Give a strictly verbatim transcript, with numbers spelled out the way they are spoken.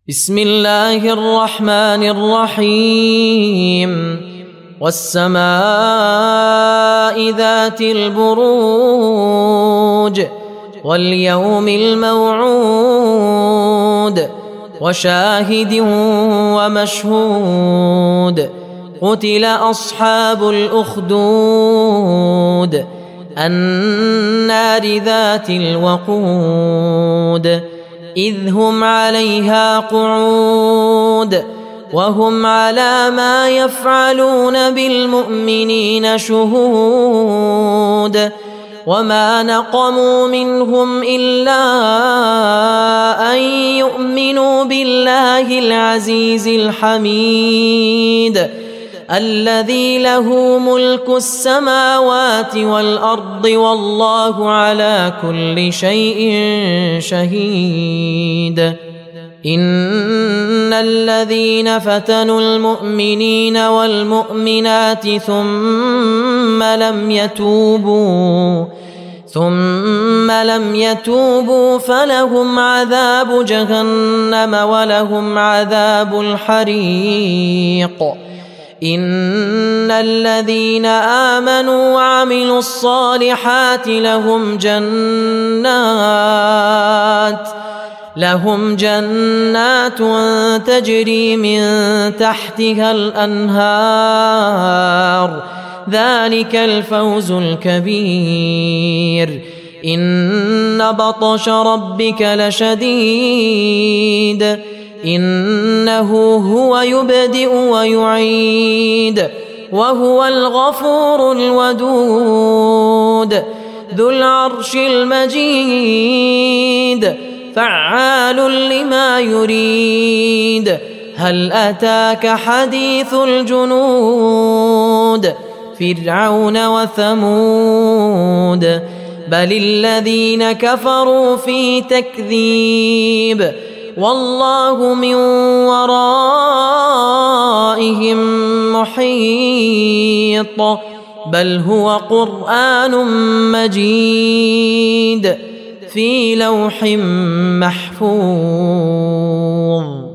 بسم الله الرحمن الرحيم والسماء ذات البروج واليوم الموعود وشاهد ومشهود قتل أصحاب الأخدود النار ذات الوقود إذ هم عليها قعود وهم على ما يفعلون بالمؤمنين شهود وما نقموا منهم إلا أن يؤمنوا بالله العزيز الحميد الذي له ملك السماوات والأرض والله على كل شيء شهيد إن الذين فتنوا المؤمنين والمؤمنات ثم لم يتوبوا ثم لم يتوبوا فلهم عذاب جهنم ولهم عذاب الحريق إن الذين آمنوا وعملوا الصالحات لهم جنات لهم جنات تجري من تحتها الأنهار ذلك الفوز الكبير إن بطش ربك لشديد إنه هو يبدئ ويعيد وهو الغفور الودود ذو العرش المجيد فعال لما يريد هل أتاك حديث الجنود فرعون وثمود بل الذين كفروا في تكذيب والله من ورائهم محيط بل هو قرآن مجيد في لوح محفوظ.